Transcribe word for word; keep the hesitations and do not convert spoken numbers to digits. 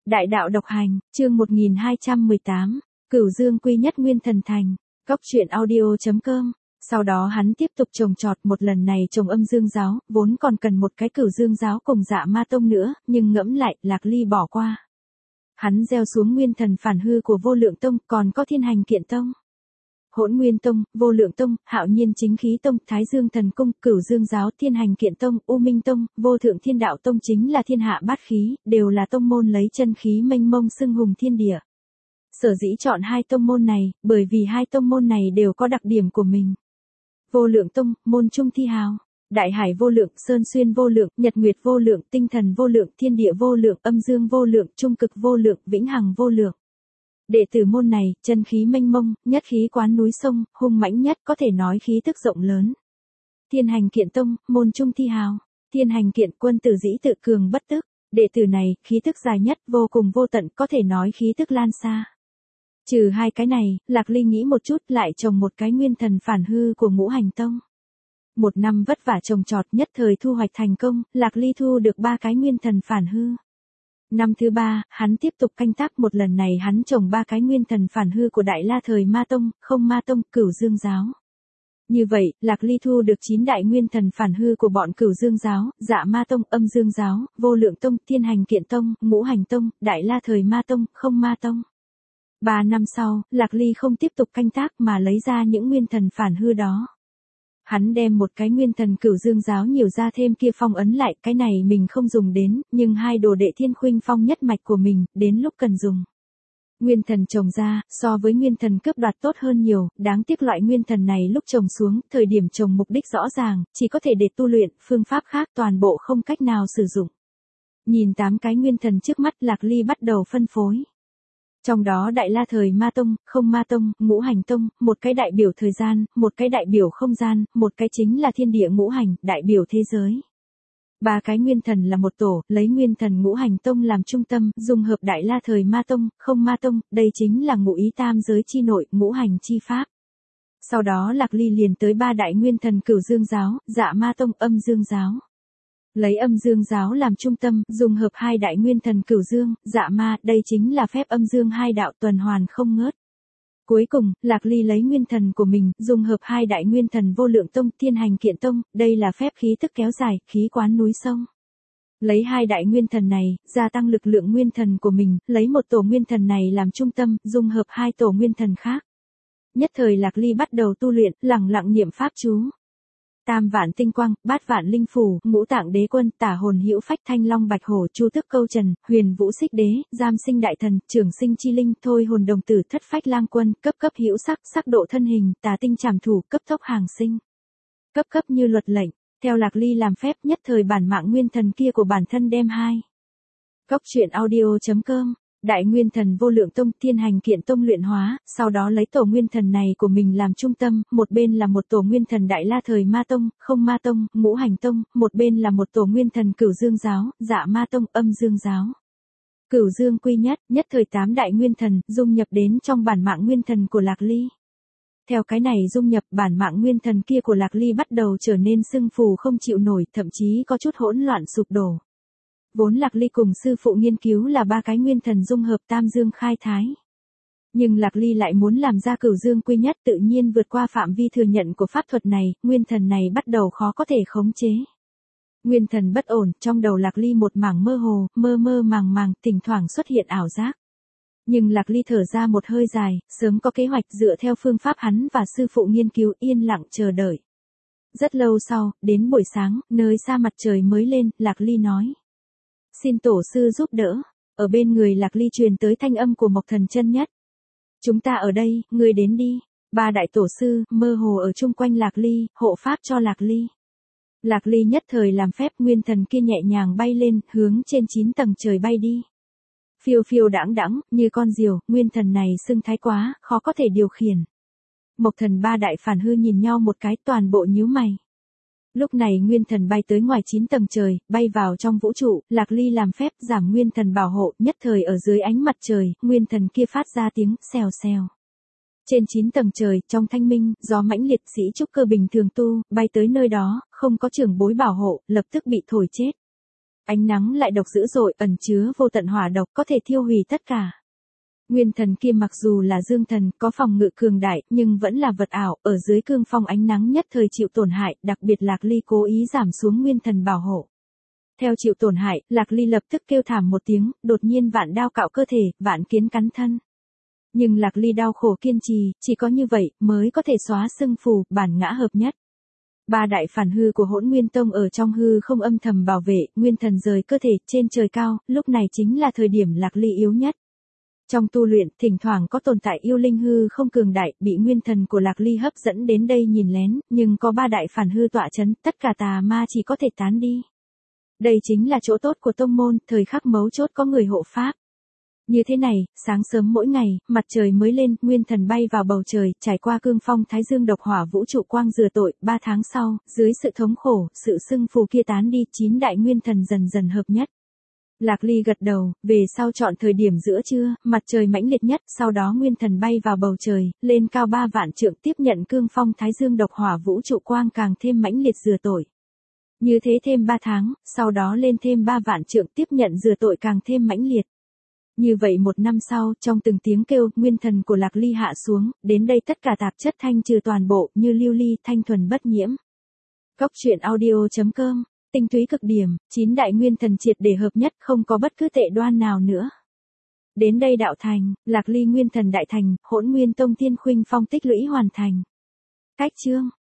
Đại đạo độc hành, chương một nghìn hai trăm mười tám, Cửu Dương quy nhất nguyên thần thành, Cốc truyện audio chấm com. Sau đó hắn tiếp tục trồng trọt, một lần này trồng âm dương giáo, vốn còn cần một cái Cửu Dương giáo cùng Dạ Ma tông nữa, nhưng ngẫm lại, Lạc Ly bỏ qua. Hắn gieo xuống nguyên thần phản hư của Vô Lượng tông, còn có Thiên Hành Kiện tông, Hỗn Nguyên tông, Vô Lượng tông, Hạo Nhiên Chính Khí tông, Thái Dương thần cung, Cửu Dương giáo, Thiên Hành Kiện tông, U Minh tông, Vô Thượng Thiên Đạo tông chính là thiên hạ bát khí, đều là tông môn lấy chân khí mênh mông xưng hùng thiên địa. Sở dĩ chọn hai tông môn này, bởi vì hai tông môn này đều có đặc điểm của mình. Vô Lượng tông, môn trung thi hào, Đại Hải vô lượng, Sơn Xuyên vô lượng, Nhật Nguyệt vô lượng, Tinh thần vô lượng, Thiên địa vô lượng, Âm dương vô lượng, Trung cực vô lượng, Vĩnh hằng vô lượng. Đệ tử môn này, chân khí mênh mông, nhất khí quán núi sông, hung mãnh nhất, có thể nói khí tức rộng lớn. Thiên Hành Kiện tông, môn trung thi hào, Thiên Hành Kiện, quân tử dĩ tự cường bất tức. Đệ tử này, khí tức dài nhất, vô cùng vô tận, có thể nói khí tức lan xa. Trừ hai cái này, Lạc Ly nghĩ một chút, lại trồng một cái nguyên thần phản hư của Ngũ Hành tông. Một năm vất vả trồng trọt, nhất thời thu hoạch thành công, Lạc Ly thu được ba cái nguyên thần phản hư. Năm thứ ba, hắn tiếp tục canh tác, một lần này hắn trồng ba cái nguyên thần phản hư của Đại La Thời Ma tông, Không Ma tông, Cửu Dương giáo. Như vậy, Lạc Ly thu được chín đại nguyên thần phản hư của bọn Cửu Dương giáo, Dạ Ma tông, Âm Dương giáo, Vô Lượng tông, Thiên Hành Kiện tông, Ngũ Hành tông, Đại La Thời Ma tông, Không Ma tông. Ba năm sau, Lạc Ly không tiếp tục canh tác mà lấy ra những nguyên thần phản hư đó. Hắn đem một cái nguyên thần Cửu Dương giáo nhiều ra thêm kia phong ấn lại, cái này mình không dùng đến, nhưng hai đồ đệ Thiên Khuynh Phong nhất mạch của mình, đến lúc cần dùng. Nguyên thần trồng ra, so với nguyên thần cướp đoạt tốt hơn nhiều, đáng tiếc loại nguyên thần này lúc trồng xuống, thời điểm trồng mục đích rõ ràng, chỉ có thể để tu luyện, phương pháp khác toàn bộ không cách nào sử dụng. Nhìn tám cái nguyên thần trước mắt, Lạc Ly bắt đầu phân phối. Trong đó Đại La Thời Ma tông, Không Ma tông, Ngũ Hành tông, một cái đại biểu thời gian, một cái đại biểu không gian, một cái chính là thiên địa ngũ hành, đại biểu thế giới. Ba cái nguyên thần là một tổ, lấy nguyên thần Ngũ Hành tông làm trung tâm, dung hợp Đại La Thời Ma tông, Không Ma tông, đây chính là ngũ ý tam giới chi nội, ngũ hành chi pháp. Sau đó Lạc Ly liền tới ba đại nguyên thần Cửu Dương giáo, Dạ Ma tông, Âm Dương giáo. Lấy Âm Dương giáo làm trung tâm, dung hợp hai đại nguyên thần Cửu Dương, Dạ Ma, đây chính là phép âm dương hai đạo tuần hoàn không ngớt. Cuối cùng, Lạc Ly lấy nguyên thần của mình, dung hợp hai đại nguyên thần Vô Lượng tông, Thiên Hành Kiện tông, đây là phép khí tức kéo dài, khí quán núi sông. Lấy hai đại nguyên thần này, gia tăng lực lượng nguyên thần của mình, lấy một tổ nguyên thần này làm trung tâm, dung hợp hai tổ nguyên thần khác. Nhất thời Lạc Ly bắt đầu tu luyện, lẳng lặng niệm pháp chú. Tam vạn tinh quang, bát vạn linh phù, ngũ tạng đế quân, tả hồn hữu phách, thanh long bạch hổ, chu tước câu trần, huyền vũ xích đế, giam sinh đại thần, trường sinh chi linh, thôi hồn đồng tử, thất phách lang quân, cấp cấp hữu sắc, sắc độ thân hình, tà tinh trảm thủ, cấp tốc hàng sinh. Cấp cấp như luật lệnh, theo Lạc Ly làm phép, nhất thời bản mạng nguyên thần kia của bản thân đem hai. Cốc truyện audio chấm com. Đại nguyên thần Vô Lượng tông, Thiên Hành Kiện tông luyện hóa, sau đó lấy tổ nguyên thần này của mình làm trung tâm, một bên là một tổ nguyên thần Đại La Thời Ma tông, Không Ma tông, Ngũ Hành tông, một bên là một tổ nguyên thần Cửu Dương giáo, Dạ Ma tông, Âm Dương giáo. Cửu Dương quy nhất, nhất thời tám đại nguyên thần, dung nhập đến trong bản mạng nguyên thần của Lạc Ly. Theo cái này dung nhập, bản mạng nguyên thần kia của Lạc Ly bắt đầu trở nên sưng phù không chịu nổi, thậm chí có chút hỗn loạn sụp đổ. Vốn Lạc Ly cùng sư phụ nghiên cứu là ba cái nguyên thần dung hợp tam dương khai thái. Nhưng Lạc Ly lại muốn làm ra Cửu Dương quy nhất, tự nhiên vượt qua phạm vi thừa nhận của pháp thuật này, nguyên thần này bắt đầu khó có thể khống chế. Nguyên thần bất ổn, trong đầu Lạc Ly một mảng mơ hồ, mơ mơ màng màng, thỉnh thoảng xuất hiện ảo giác. Nhưng Lạc Ly thở ra một hơi dài, sớm có kế hoạch dựa theo phương pháp hắn và sư phụ nghiên cứu, yên lặng chờ đợi. Rất lâu sau, đến buổi sáng, nơi xa mặt trời mới lên, Lạc Ly nói. Xin tổ sư giúp đỡ. Ở bên người Lạc Ly truyền tới thanh âm của Mộc Thần chân nhất. Chúng ta ở đây, ngươi đến đi. Ba đại tổ sư, mơ hồ ở chung quanh Lạc Ly, hộ pháp cho Lạc Ly. Lạc Ly nhất thời làm phép, nguyên thần kia nhẹ nhàng bay lên, hướng trên chín tầng trời bay đi. Phiêu phiêu đãng đãng, như con diều, nguyên thần này xưng thái quá, khó có thể điều khiển. Mộc Thần ba đại phản hư nhìn nhau một cái, toàn bộ nhíu mày. Lúc này nguyên thần bay tới ngoài chín tầng trời, bay vào trong vũ trụ, Lạc Ly làm phép giảm nguyên thần bảo hộ, nhất thời ở dưới ánh mặt trời, nguyên thần kia phát ra tiếng xèo xèo. Trên chín tầng trời, trong thanh minh, gió mãnh liệt, sĩ trúc cơ bình thường tu, bay tới nơi đó, không có trưởng bối bảo hộ, lập tức bị thổi chết. Ánh nắng lại độc dữ dội, ẩn chứa vô tận hỏa độc có thể thiêu hủy tất cả. Nguyên thần kia mặc dù là dương thần, có phòng ngự cường đại, nhưng vẫn là vật ảo, ở dưới cương phong ánh nắng nhất thời chịu tổn hại, đặc biệt Lạc Ly cố ý giảm xuống nguyên thần bảo hộ. Theo chịu tổn hại, Lạc Ly lập tức kêu thảm một tiếng, đột nhiên vạn đao cạo cơ thể, vạn kiến cắn thân. Nhưng Lạc Ly đau khổ kiên trì, chỉ có như vậy mới có thể xóa sưng phù, bản ngã hợp nhất. Ba đại phản hư của Hỗn Nguyên Tông ở trong hư không âm thầm bảo vệ, nguyên thần rời cơ thể trên trời cao, lúc này chính là thời điểm Lạc Ly yếu nhất. Trong tu luyện, thỉnh thoảng có tồn tại yêu linh hư không cường đại, bị nguyên thần của Lạc Ly hấp dẫn đến đây nhìn lén, nhưng có ba đại phản hư tọa chấn, tất cả tà ma chỉ có thể tán đi. Đây chính là chỗ tốt của tông môn, thời khắc mấu chốt có người hộ pháp. Như thế này, sáng sớm mỗi ngày, mặt trời mới lên, nguyên thần bay vào bầu trời, trải qua cương phong thái dương độc hỏa vũ trụ quang rửa tội, ba tháng sau, dưới sự thống khổ, sự sưng phù kia tán đi, chín đại nguyên thần dần dần hợp nhất. Lạc Ly gật đầu, về sau chọn thời điểm giữa trưa, mặt trời mãnh liệt nhất, sau đó nguyên thần bay vào bầu trời, lên cao ba vạn trượng tiếp nhận cương phong thái dương độc hỏa vũ trụ quang càng thêm mãnh liệt rửa tội. Như thế thêm ba tháng, sau đó lên thêm ba vạn trượng tiếp nhận rửa tội càng thêm mãnh liệt. Như vậy một năm sau, trong từng tiếng kêu, nguyên thần của Lạc Ly hạ xuống, đến đây tất cả tạp chất thanh trừ toàn bộ, như lưu ly, thanh thuần bất nhiễm. Cốc truyện audio chấm com, tinh túy cực điểm, chín đại nguyên thần triệt để hợp nhất, không có bất cứ tệ đoan nào nữa. Đến đây đạo thành, Lạc Ly nguyên thần đại thành, Hỗn Nguyên Tông Thiên Khuynh Phong tích lũy hoàn thành. Cách chương